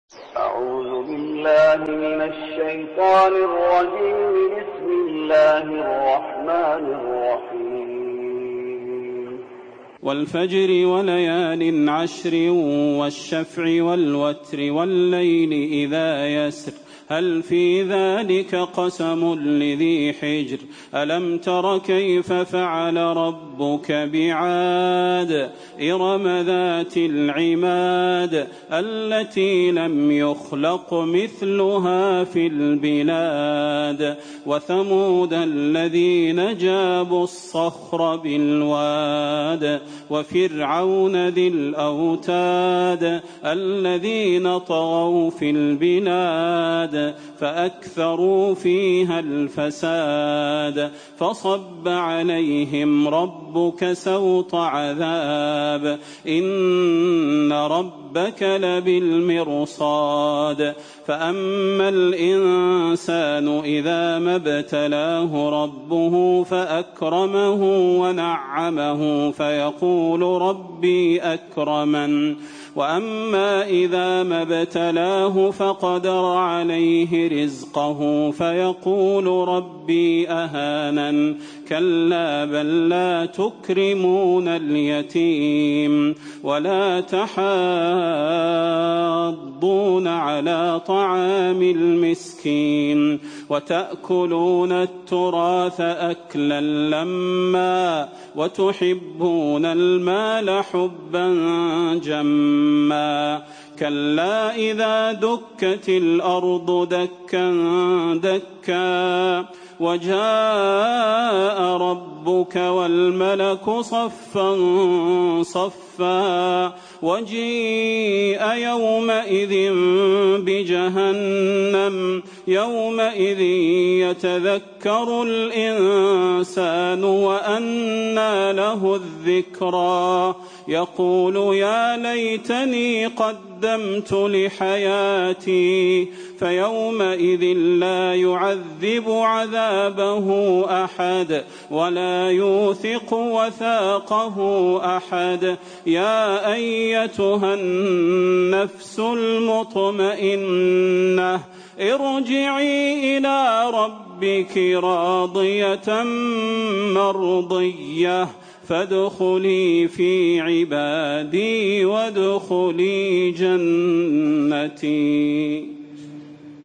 أعوذ بالله من الشيطان الرجيم. بسم الله الرحمن الرحيم. والفجر وليال عشر والشفع والوتر والليل إذا يسر هل في ذلك قسم لذي حجر ألم تر كيف فعل ربك بعاد إرم ذات العماد التي لم يخلق مثلها في البلاد وثمود الذين جابوا الصخر بالواد وفرعون ذي الأوتاد الذين طغوا في البلاد فأكثروا فيها الفساد فصب عليهم ربك سوط عذاب إن ربك لبالمرصاد فأما الإنسان إذا ما ابتلاه ربه فأكرمه ونعمه فيقول ربي أكرمن وأما إذا ما ابتلاه فقدر عليه رزقه فيقول ربي أهانن كلا بل لا تكرمون اليتيم ولا تحاضون على طعام المسكين وتأكلون التراث أكلا لما وتحبون المال حبا جما كلا إذا دكت الأرض دكا دكا وجاء ربك والملك صفا صفا وجيء يومئذ بجهنم يومئذ يتذكر الإنسان وأنى له الذكرى يقول يا ليتني قدمت لحياتي فيومئذ لا يعذب عذابه أحد ولا يوثق وثاقه أحد يا أيتها النفس المطمئنة ارجعي إلى ربك راضية مرضية فادخلي في عبادي وادخلي جنتي.